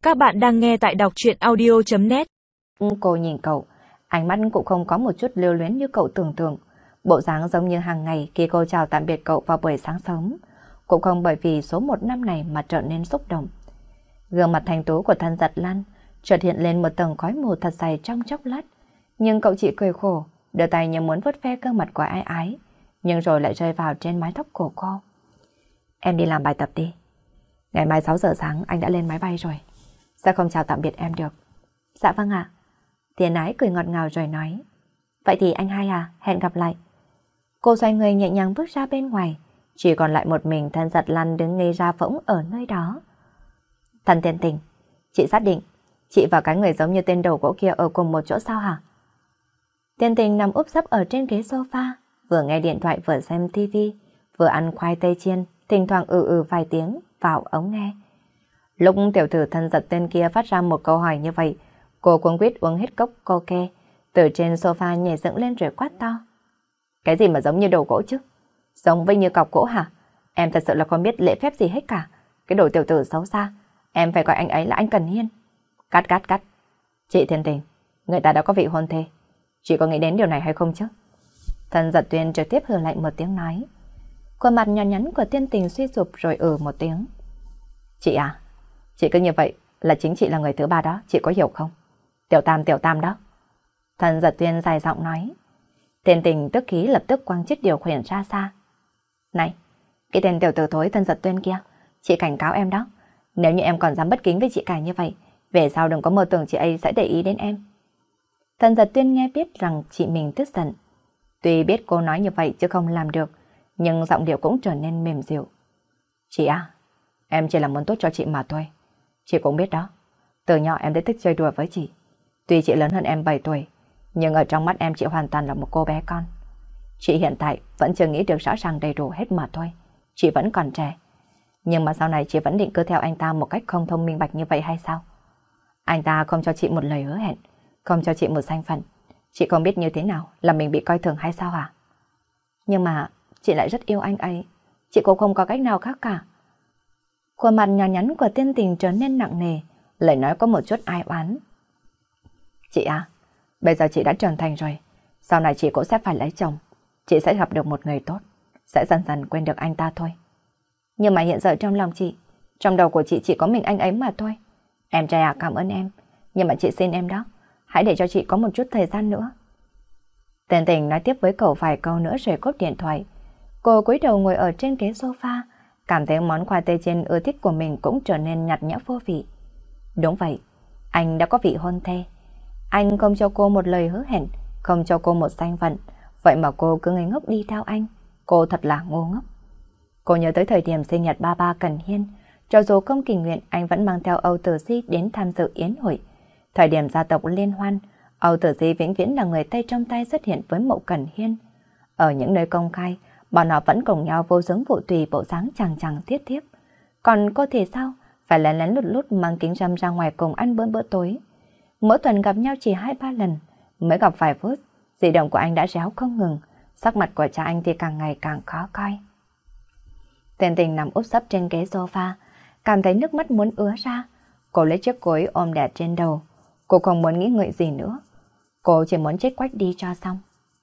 Các bạn đang nghe tại đọc truyện audio.net. Cô nhìn cậu, ánh mắt cũng không có một chút lưu luyến như cậu tưởng tượng. Bộ dáng giống như hàng ngày khi cô chào tạm biệt cậu vào buổi sáng sớm. Cũng không bởi vì số một năm này mà trở nên xúc động. Gương mặt thanh tú của Thân Giật Lan chợt hiện lên một tầng khói mù thật dày trong chốc lát. Nhưng cậu chỉ cười khổ, đưa tay như muốn vuốt ve gương mặt của ai ái, nhưng rồi lại rơi vào trên mái tóc của cô. Em đi làm bài tập đi. Ngày mai 6 giờ sáng anh đã lên máy bay rồi. Sẽ không chào tạm biệt em được. Dạ vâng ạ. Tiền ái cười ngọt ngào rồi nói. Vậy thì anh hai à, hẹn gặp lại. Cô xoay người nhẹ nhàng bước ra bên ngoài. Chỉ còn lại một mình Thân Giật Lan đứng ngây ra phỗng ở nơi đó. Thần Tiền Tình, chị xác định chị và cái người giống như tên đầu gỗ kia ở cùng một chỗ sao hả? Tiền Tình nằm úp sấp ở trên ghế sofa, vừa nghe điện thoại vừa xem tivi, vừa ăn khoai tây chiên, thỉnh thoảng vài tiếng vào ống nghe. Lúc tiểu tử Thân Giật tên kia phát ra một câu hỏi như vậy, cô cuống quýt uống hết cốc coke, từ trên sofa nhảy dựng lên rồi quát to. Cái gì mà giống như đầu gỗ chứ? Giống với như cọc gỗ hả? Em thật sự là không biết lễ phép gì hết cả. Cái đồ tiểu tử xấu xa, em phải gọi anh ấy là anh Cần Hiên. Cắt. Chị Thiên Tình, người ta đã có vị hôn thê. Chị có nghĩ đến điều này hay không chứ? Thân Giật Tuyên trực tiếp hừ lạnh một tiếng nói. Khuôn mặt nhỏ nhắn của Thiên Tình suy sụp rồi một tiếng. Chị à, chị cứ như vậy là chính chị là người thứ ba đó, chị có hiểu không? Tiểu Tam đó. Thân Giật Tuyên dài giọng nói. Thiên Tình tức khí lập tức quăng chiếc điều khiển ra xa. Này, cái tên tiểu tử thối Thân Giật Tuyên kia, chị cảnh cáo em đó. Nếu như em còn dám bất kính với chị cả như vậy, về sau đừng có mơ tưởng chị ấy sẽ để ý đến em. Thân Giật Tuyên nghe biết rằng chị mình tức giận. Tuy biết cô nói như vậy chứ không làm được, nhưng giọng điệu cũng trở nên mềm dịu. Chị à, em chỉ là muốn tốt cho chị mà thôi. Chị cũng biết đó, từ nhỏ em đã thích chơi đùa với chị. Tuy chị lớn hơn em 7 tuổi, nhưng ở trong mắt em chị hoàn toàn là một cô bé con. Chị hiện tại vẫn chưa nghĩ được rõ ràng đầy đủ hết mà thôi. Chị vẫn còn trẻ. Nhưng mà sau này chị vẫn định cứ theo anh ta một cách không thông minh bạch như vậy hay sao? Anh ta không cho chị một lời hứa hẹn, không cho chị một danh phận. Chị không biết như thế nào là mình bị coi thường hay sao hả? Nhưng mà chị lại rất yêu anh ấy. Chị cũng không có cách nào khác cả. Khuôn mặt nhỏ nhắn của Thiên Tình trở nên nặng nề, lời nói có một chút ai oán. Chị à, bây giờ chị đã trưởng thành rồi. Sau này chị cũng sẽ phải lấy chồng. Chị sẽ gặp được một người tốt, sẽ dần dần quên được anh ta thôi. Nhưng mà hiện giờ trong lòng chị, trong đầu của chị chỉ có mình anh ấy mà thôi. Em trai à, cảm ơn em. Nhưng mà chị xin em đó, hãy để cho chị có một chút thời gian nữa. Thiên Tình nói tiếp với cậu vài câu nữa rồi cúp điện thoại. Cô cúi đầu ngồi ở trên ghế sofa, cảm thấy món khoai tây chiên ưa thích của mình cũng trở nên nhạt nhẽo vô vị. Đúng vậy, anh đã có vị hôn thê. Anh không cho cô một lời hứa hẹn, không cho cô một danh phận. Vậy mà cô cứ ngây ngốc đi theo anh. Cô thật là ngu ngốc. Cô nhớ tới thời điểm sinh nhật ba Cần Hiên, cho dù không tình nguyện anh vẫn mang theo Âu Tử Di đến tham dự yến hội. Thời điểm gia tộc liên hoan, Âu Tử Di vĩnh viễn là người tay trong tay xuất hiện với Mộ Cần Hiên. Ở những nơi công khai, bọn họ vẫn cùng nhau vô dướng vụ tùy bộ dáng chằng thiết thiếp. Còn cô thì sao? Phải lén lén lút lút mang kính râm ra ngoài cùng ăn bữa tối. Mỗi tuần gặp nhau chỉ 2-3 lần, mới gặp vài phút, di động của anh đã réo không ngừng, sắc mặt của cha anh thì càng ngày càng khó coi. Thiên Tình nằm úp sấp trên ghế sofa, cảm thấy nước mắt muốn ứa ra. Cô lấy chiếc gối ôm đè trên đầu. Cô không muốn nghĩ ngợi gì nữa. Cô chỉ muốn chết quách đi cho xong.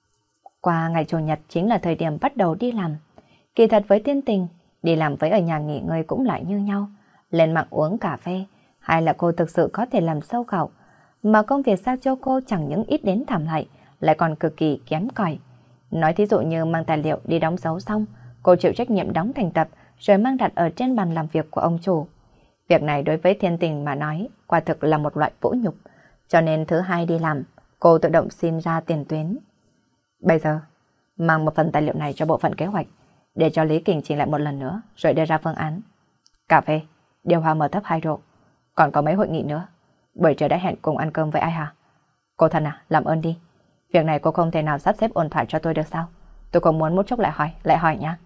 Qua ngày Chủ nhật chính là thời điểm bắt đầu đi làm. Kỳ thật với Thiên Tình, đi làm với ở nhà nghỉ ngơi cũng lại như nhau. Lên mạng uống cà phê, hay là cô thực sự có thể làm sâu khẩu. Mà công việc sao cho cô chẳng những ít đến thảm hại, lại còn cực kỳ kém cỏi. Nói thí dụ như mang tài liệu đi đóng dấu xong, cô chịu trách nhiệm đóng thành tập rồi mang đặt ở trên bàn làm việc của ông chủ. Việc này đối với Thiên Tình mà nói, quả thực là một loại vũ nhục. Cho nên thứ hai đi làm, cô tự động xin ra tiền tuyến. Bây giờ, mang một phần tài liệu này cho bộ phận kế hoạch, để cho Lý Kình chỉnh lại một lần nữa, rồi đưa ra phương án. Cà phê, điều hòa mở thấp 2 độ. Còn có mấy hội nghị nữa. Buổi trưa đã hẹn cùng ăn cơm với ai hả? Cô thân à, làm ơn đi. Việc này cô không thể nào sắp xếp ổn thỏa cho tôi được sao? Tôi còn muốn một chốc lại hỏi nhá.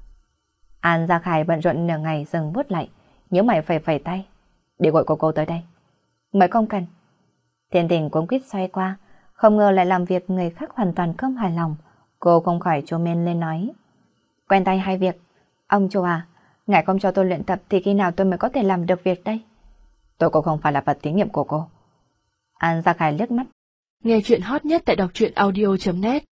An Gia Khải bận rộn nửa ngày dừng bút lại, nhớ mày phẩy tay. Để gọi cô tới đây. Mới không cần. Thiên Tình cuống quýt xoay qua, không ngờ lại làm việc người khác hoàn toàn không hài lòng. Cô không khỏi chua men lên nói. Quen tay hai việc. Ông chủ à, ngài không cho tôi luyện tập thì khi nào tôi mới có thể làm được việc đây? Tôi cũng không phải là vật thí nghiệm của cô. An Gia Khải liếc mắt. Nghe chuyện hot nhất tại đọc truyện audio.net